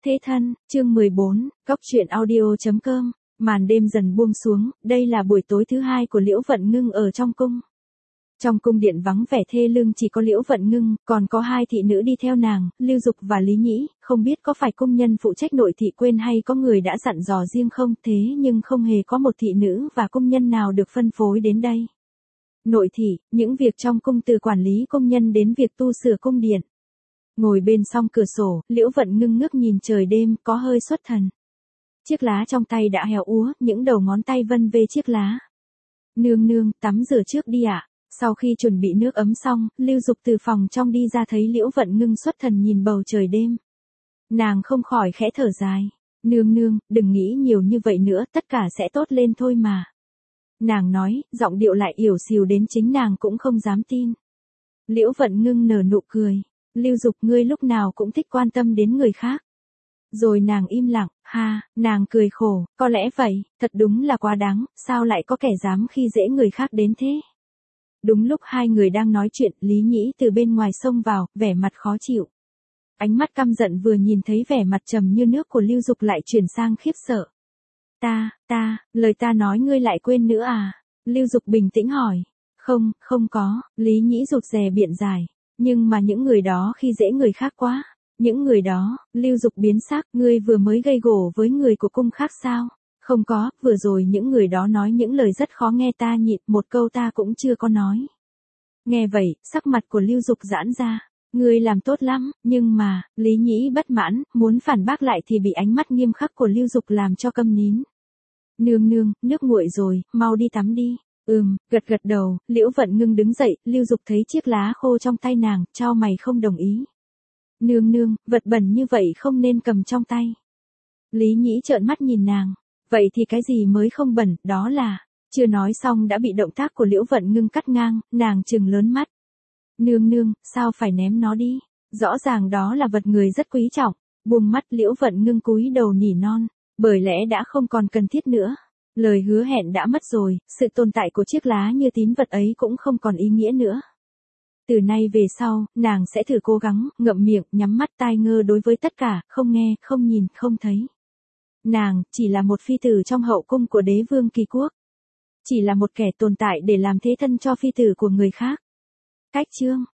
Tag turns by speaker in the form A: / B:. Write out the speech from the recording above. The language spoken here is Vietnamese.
A: Thế thân, chương 14, Cóc truyện audio.com, màn đêm dần buông xuống, đây là buổi tối thứ hai của Liễu Vận Ngưng ở trong cung. Trong cung điện vắng vẻ thê lương chỉ có Liễu Vận Ngưng, còn có hai thị nữ đi theo nàng, Lưu Dục và Lý Nhĩ, không biết có phải công nhân phụ trách nội thị quên hay có người đã dặn dò riêng không, thế nhưng không hề có một thị nữ và công nhân nào được phân phối đến đây. Nội thị, những việc trong cung từ quản lý công nhân đến việc tu sửa cung điện. Ngồi bên song cửa sổ, Liễu Vận Ngưng ngước nhìn trời đêm, có hơi xuất thần. Chiếc lá trong tay đã héo úa, những đầu ngón tay vân về chiếc lá. Nương nương, tắm rửa trước đi ạ. Sau khi chuẩn bị nước ấm xong, Lưu Dục từ phòng trong đi ra thấy Liễu Vận Ngưng xuất thần nhìn bầu trời đêm. Nàng không khỏi khẽ thở dài. Nương nương, đừng nghĩ nhiều như vậy nữa, tất cả sẽ tốt lên thôi mà. Nàng nói, giọng điệu lại yểu xìu đến chính nàng cũng không dám tin. Liễu Vận Ngưng nở nụ cười. Lưu Dục, ngươi lúc nào cũng thích quan tâm đến người khác. Rồi nàng im lặng, nàng cười khổ, có lẽ vậy, thật đúng là quá đáng, sao lại có kẻ dám khi dễ người khác đến thế. Đúng lúc hai người đang nói chuyện, Lý Nhĩ từ bên ngoài xông vào, vẻ mặt khó chịu. Ánh mắt căm giận vừa nhìn thấy vẻ mặt trầm như nước của Lưu Dục lại chuyển sang khiếp sợ. Lời ta nói ngươi lại quên nữa à? Lưu Dục bình tĩnh hỏi. Không có, Lý Nhĩ rụt rè biện giải. Nhưng mà những người đó khi dễ người khác quá. Những người đó, Lưu Dục biến sắc, ngươi vừa mới gây gổ với người của cung khác sao? Không có, vừa rồi những người đó nói những lời rất khó nghe ta nhịn, một câu ta cũng chưa có nói. Nghe vậy, sắc mặt của Lưu Dục giãn ra. Ngươi làm tốt lắm, nhưng mà, Lý Nhĩ bất mãn, muốn phản bác lại thì bị ánh mắt nghiêm khắc của Lưu Dục làm cho câm nín. Nương, nước nguội rồi, mau đi tắm đi. Gật đầu, Liễu Vận Ngưng đứng dậy, Lưu Dục thấy chiếc lá khô trong tay nàng, chau mày không đồng ý. Nương, vật bẩn như vậy không nên cầm trong tay. Lý Nhĩ trợn mắt nhìn nàng. Vậy thì cái gì mới không bẩn, đó là... Chưa nói xong đã bị động tác của Liễu Vận Ngưng cắt ngang, nàng trừng lớn mắt. Nương, sao phải ném nó đi? Rõ ràng đó là vật người rất quý trọng. Buông mắt, Liễu Vận Ngưng cúi đầu nỉ non, bởi lẽ đã không còn cần thiết nữa. Lời hứa hẹn đã mất rồi, sự tồn tại của chiếc lá như tín vật ấy cũng không còn ý nghĩa nữa. Từ nay về sau, nàng sẽ thử cố gắng, ngậm miệng, nhắm mắt tai ngơ đối với tất cả, không nghe, không nhìn, không thấy. Nàng, chỉ là một phi tử trong hậu cung của đế vương Kỳ Quốc. Chỉ là một kẻ tồn tại để làm thế thân cho phi tử của người khác. Cách chương